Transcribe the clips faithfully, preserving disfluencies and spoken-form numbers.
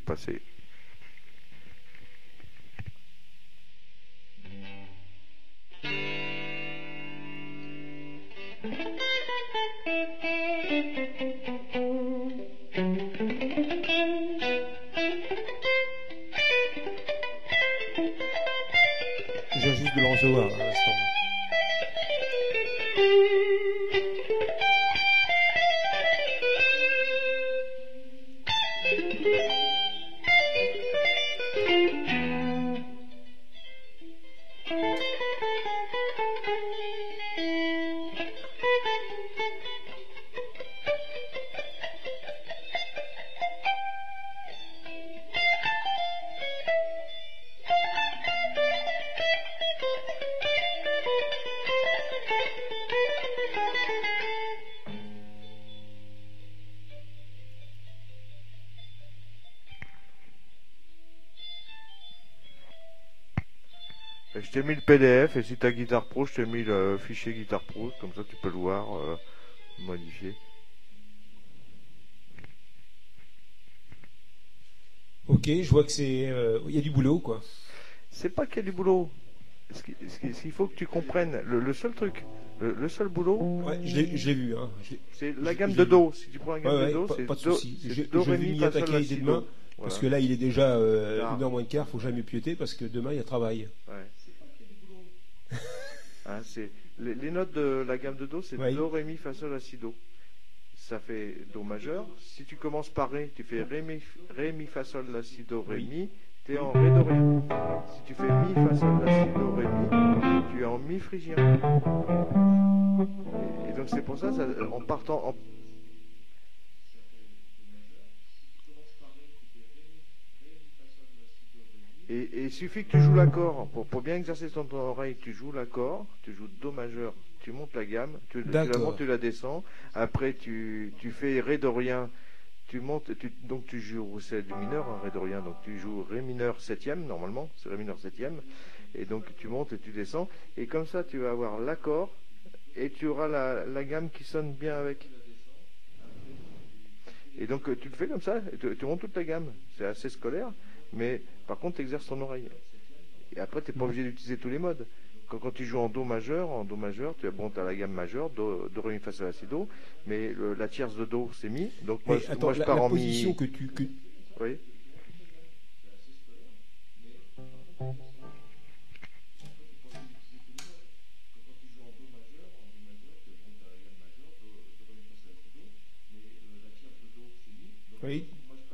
passer. Je viens juste de le recevoir à l'instant. Je t'ai mis le P D F et si tu as Guitar Pro, je t'ai mis le fichier Guitar Pro, comme ça tu peux le voir, euh, modifier. Ok, je vois que c'est, euh, il y a du boulot quoi. C'est pas qu'il y a du boulot. Ce qu'il ce qu'il faut que tu comprennes, le, le seul truc, le, le seul boulot, Ouais, je l'ai, je l'ai vu. Hein. c'est la je- gamme je de l'ai Do. Si tu prends la gamme Ouais, ouais, de Do, pas, c'est pas de Do, souci. Je, c'est Do, je Ré, vais Mi, m'y Fa, Sol, attaquer La, dès Si, demain. Do. Parce Voilà. que là, il est déjà euh, Ah. une heure moins le quart, faut jamais pieuter parce que demain il y a travail. Ouais. Hein, c'est les, les notes de la gamme de Do, c'est Oui. Do, Ré, Mi, Fa, Sol, La, Si, Do. Ça fait Do majeur. Si tu commences par Ré, tu fais Ré, Mi, Ré, Mi, Fa, Sol, La, Si, Do, Ré, Oui. Mi. Tu es en Ré, Do, rien. Si tu fais Mi, Fa, Sol, La, Si, Do, Ré, Mi, tu es en Mi phrygien. Et, et donc c'est pour ça, ça, en partant en Et, et il suffit que tu joues l'accord. Pour, pour bien exercer ton, ton oreille, tu joues l'accord, tu joues Do majeur, tu montes la gamme, tu, tu la montes, D'accord. tu la descends. Après, tu, tu fais Ré dorien, tu montes, tu, donc tu joues, c'est du mineur, hein, Ré dorien, donc tu joues Ré mineur septième, normalement, c'est Ré mineur septième. Et donc tu montes et tu descends. Et comme ça, tu vas avoir l'accord et tu auras la, la gamme qui sonne bien avec. Et donc tu le fais comme ça, et tu, tu montes toute la gamme. C'est assez scolaire, mais par contre, tu exerces ton oreille. Et après, tu n'es pas obligé d'utiliser tous les modes. Quand, quand tu joues en Do majeur, en Do majeur, tu as bon, la gamme majeure, Do, Do, Ré, Mi, Fa, Sol, La, Si, Do, mais le, la tierce de Do, c'est Mi. Donc moi, Mais je, attends, moi, je la, pars la en position Mi. que tu, que, Oui. oui.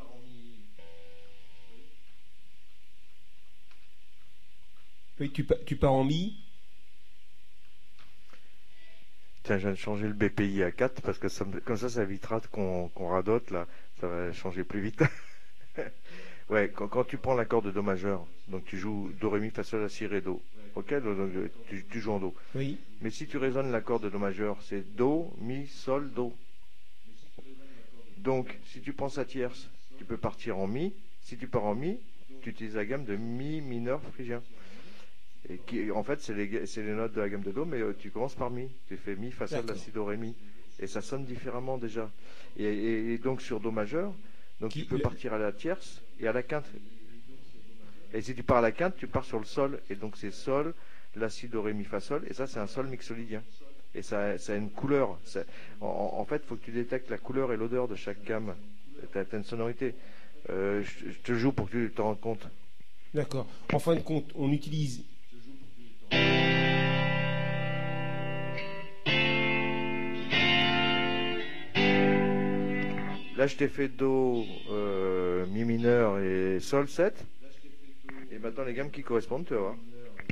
Oui, tu, pa- tu pars en mi. Tiens, je viens de changer le B P I à quatre parce que ça me- comme ça, ça évitera qu'on qu'on radote là. Ça va changer plus vite. Ouais, quand, quand tu prends l'accord de Do majeur, donc tu joues Do, Ré, Mi, Fa, Sol, La, Si, Ré, Do. Ok, donc, donc, tu, tu joues en Do. Oui. Mais si tu résonnes l'accord de Do majeur, c'est Do, Mi, Sol, Do. Donc, si tu prends sa tierce, tu peux partir en Mi. Si tu pars en Mi, tu utilises la gamme de Mi mineur phrygien. Et qui, en fait, c'est les, c'est les notes de la gamme de Do, mais euh, tu commences par Mi. Tu fais Mi, Fa, Sol, La, D'accord. Si, Do, Ré, Mi. Et ça sonne différemment déjà. Et, et- et donc sur Do majeur, donc Qui- tu peux le- partir à la tierce et à la quinte. Et si tu pars à la quinte, tu pars sur le Sol. Et donc c'est Sol, La, Si, Do, Ré, Mi, Fa, Sol. Et ça, c'est un Sol mixolydien. Et ça, ça a une couleur. Ça- en, en fait, il faut que tu détectes la couleur et l'odeur de chaque gamme. Tu as une sonorité. Euh, je, je te joue pour que tu te rendes compte. D'accord. En fin de compte, on utilise. Là, je t'ai fait Do, euh, Mi mineur et Sol sept. Et maintenant, les gammes qui correspondent, tu vas voir.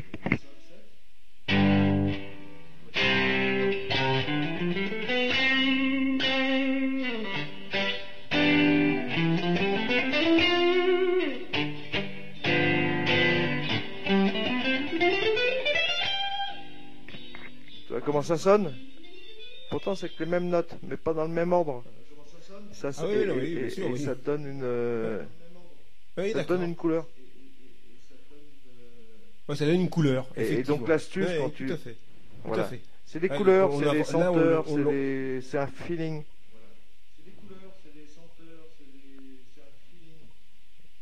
Tu vois comment ça sonne? Pourtant, c'est que les mêmes notes, mais pas dans le même ordre. Ça, Ah oui, et, non, oui, et- bien et- sûr, et oui. ça te donne une, euh, Oui, ça te d'accord. donne une couleur. Ouais, ça donne une couleur. Et, et Effectivement. donc l'astuce, Ouais, quand tout tu, à fait. Tout voilà, à fait. c'est des Ouais, couleurs, on c'est a- des là, on- senteurs, on- c'est on- des- c'est un feeling.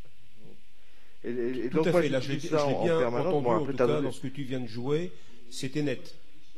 et, et tout donc à moi, fait. Là, je l'ai j'utilise ça en, bien en permanence. entendu, Bon, en après, tout t'as cas, donné... dans ce que tu viens de jouer, c'était net.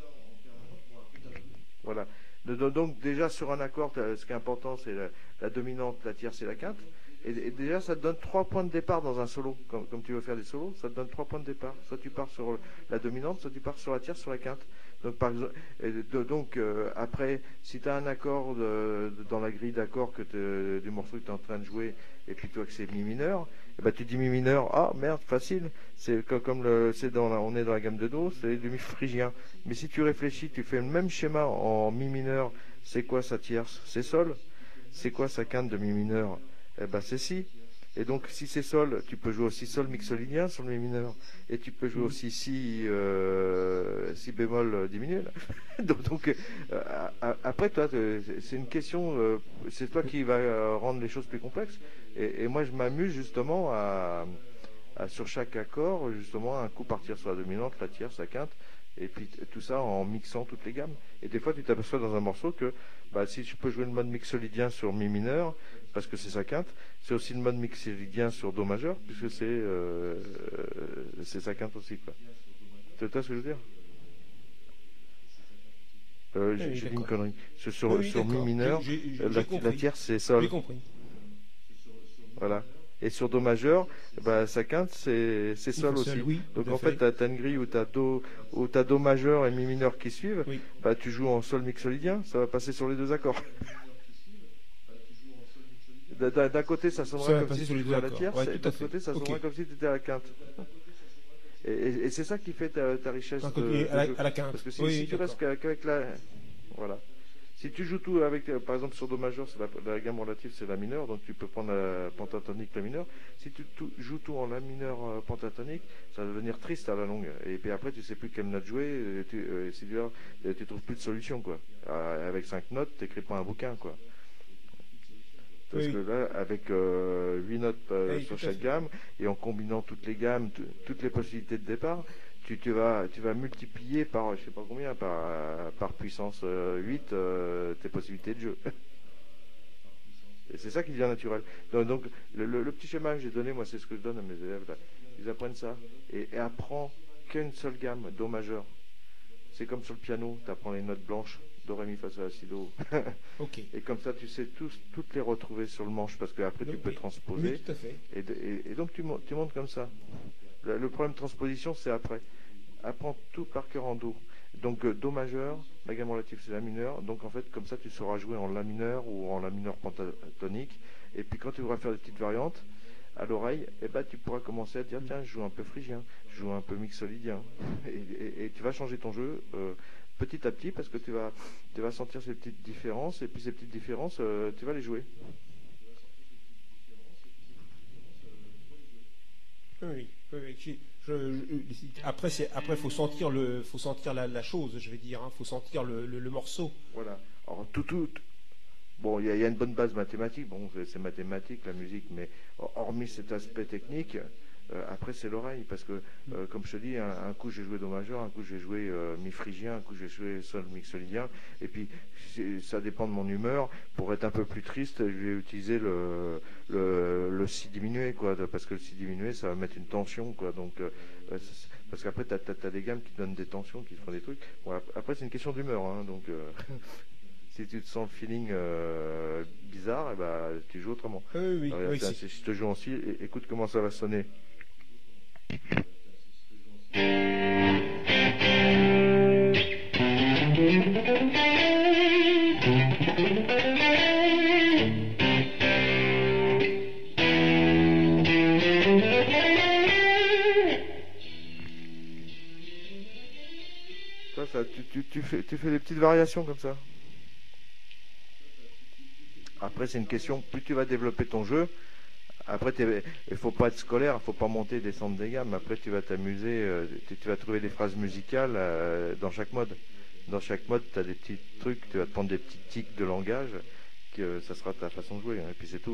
Voilà. Donc déjà sur un accord, ce qui est important, c'est la, la dominante, la tierce et la quinte. Et, et déjà, ça te donne trois points de départ dans un solo. Comme, comme tu veux faire des solos, ça te donne trois points de départ. Soit tu pars sur la dominante, soit tu pars sur la tierce, sur la quinte. Donc, par exemple, de, donc euh, après, si tu as un accord de, de, dans la grille d'accords que du morceau que tu es en train de jouer, et puis toi que c'est mi mineur, et ben tu dis mi mineur, ah merde, facile. C'est comme, comme le, c'est dans la, on est dans la gamme de do, c'est du mi phrygien. Mais si tu réfléchis, tu fais le même schéma en mi mineur. C'est quoi sa tierce? C'est sol. C'est quoi sa quinte de mi mineur? Eh ben c'est si. Et donc si c'est sol, tu peux jouer aussi sol mixolydien sur le mi mineur. Et tu peux jouer aussi si, euh, si bémol diminué. Là. donc, donc euh, après toi, c'est une question, euh, c'est toi qui va rendre les choses plus complexes. Et, et moi je m'amuse justement à, à, sur chaque accord, justement un coup partir sur la dominante, la tierce, la quinte. Et puis tout ça en mixant toutes les gammes. Et des fois tu t'aperçois dans un morceau que bah, si tu peux jouer le mode mixolydien sur mi mineur, parce que c'est sa quinte, c'est aussi le mode mixolydien sur do majeur, puisque c'est euh, c'est sa quinte aussi. Quoi. Tu vois ce que je veux dire? euh, oui, J'ai dit une connerie. Sur, sur, oui, sur mi mineur, j'ai, j'ai, la, j'ai la tierce c'est sol. J'ai compris. Voilà. Et sur do majeur, bah, sa quinte, c'est sol aussi. Seul, oui, donc en fait, tu as une grille où tu as do, où t'as do majeur et mi mineur qui suivent. Oui. Bah, tu joues en sol mixolydien, ça va passer sur les deux accords. D'un côté, ça sonnera comme si tu étais à la tierce, ouais, et de l'autre côté, ça sonnera okay. comme si tu étais à la quinte. Et, et, et c'est ça qui fait ta, ta richesse de, de à, la, jeu. à la quinte. Parce que si, oui, si tu restes qu'avec la... Voilà. Si tu joues tout avec, par exemple, sur do majeur, la, la gamme relative, c'est la mineure, donc tu peux prendre la pentatonique, la mineure. Si tu tout, joues tout en la mineure euh, pentatonique, ça va devenir triste à la longue. Et puis après, tu sais plus quelle note jouer, et tu, euh, et si tu, euh, tu trouves plus de solution, quoi. Euh, avec cinq notes, tu n'écris pas un bouquin, quoi. Parce oui. que là, avec euh, huit notes euh, oui, sur chaque gamme, et en combinant toutes les gammes, toutes les possibilités de départ, tu, tu, vas, tu vas multiplier par, je sais pas combien, par, par puissance euh, huit euh, tes possibilités de jeu. Et c'est ça qui devient naturel. Donc, donc le, le, le petit schéma que j'ai donné, moi, c'est ce que je donne à mes élèves. Là. Ils apprennent ça. Et, et apprends qu'une seule gamme, do majeur. C'est comme sur le piano, tu apprends les notes blanches. Do, ré, mi, fa, sol, la, si, do. Okay. Et comme ça, tu sais tous, toutes les retrouver sur le manche, parce qu'après, tu peux oui. transposer. Oui, tout à fait. Et, de, et, et donc, tu, tu montes comme ça. Le, le problème de transposition, c'est après. Apprends tout par cœur en do. Donc, euh, do majeur, la gamme relative, c'est la mineur. Donc, en fait, comme ça, tu sauras jouer en la mineur ou en la mineur pentatonique. Et puis, quand tu voudras faire des petites variantes, à l'oreille, eh ben, tu pourras commencer à te dire, tiens, je joue un peu phrygien, je joue un peu mixolydien. Et, et, et tu vas changer ton jeu euh, petit à petit, parce que tu vas, tu vas sentir ces petites différences, et puis ces petites différences, euh, tu vas les jouer. Oui, oui, oui. Je, je, après, c'est, après, faut sentir le, faut sentir la, la chose, je vais dire. Hein, faut sentir le, le, le morceau. Voilà. Alors tout, tout. Bon, il y, y a une bonne base mathématique. Bon, c'est mathématique la musique, mais hormis cet aspect technique, euh, après c'est l'oreille, parce que, euh, comme je te dis, un, un coup j'ai joué do majeur, un coup j'ai joué euh, mi phrygien, un coup j'ai joué sol mixolydien, et puis ça dépend de mon humeur. Pour être un peu plus triste, je vais utiliser le, le, le si diminué, quoi, parce que le si diminué, ça va mettre une tension, quoi. Donc, euh, parce qu'après, tu as des gammes qui donnent des tensions, qui font des trucs. Bon, après, c'est une question d'humeur, hein, donc. Euh, si tu te sens le feeling euh, bizarre, eh ben, tu joues autrement. Oui, oui, Alors, oui, si, si je te joue en si, écoute comment ça va sonner. Ça, ça, tu, tu, tu, fais, tu fais des petites variations comme ça. Après, c'est une question, plus tu vas développer ton jeu, après, il ne faut pas être scolaire, il ne faut pas monter et descendre des gammes. Après, tu vas t'amuser, euh, tu, tu vas trouver des phrases musicales euh, dans chaque mode. Dans chaque mode, tu as des petits trucs, tu vas te prendre des petits tics de langage, que ça sera ta façon de jouer, hein, et puis c'est tout.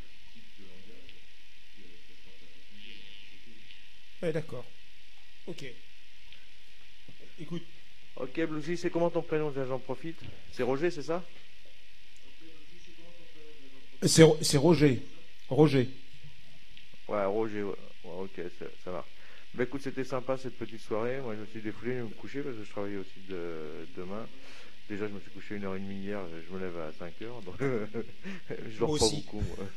Ouais, d'accord. Ok. Écoute. Ok, Bluesy, c'est comment ton prénom? J'en profite. C'est Roger, c'est ça? C'est Roger. Roger. Ouais, Roger, ouais. Ouais, ok, ça, ça marche. Bah écoute, c'était sympa cette petite soirée. Moi, je me suis défoulé, je vais me coucher parce que je travaille aussi de, demain. Déjà, je me suis couché une heure et demie hier, je me lève à cinq heures, donc je Moi dors pas aussi. beaucoup, moi.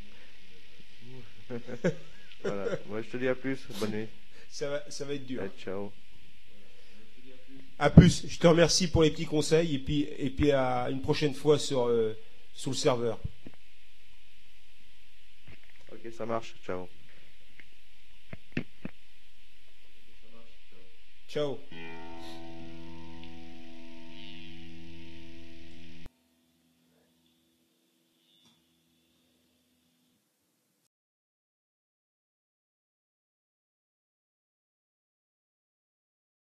Voilà. Moi, je te dis à plus. Bonne nuit. Ça va, ça va être dur. Allez, ciao. À plus. Je te remercie pour les petits conseils et puis, et puis à une prochaine fois sur, euh, sur le serveur. Ok, ça marche. Ciao. Ciao.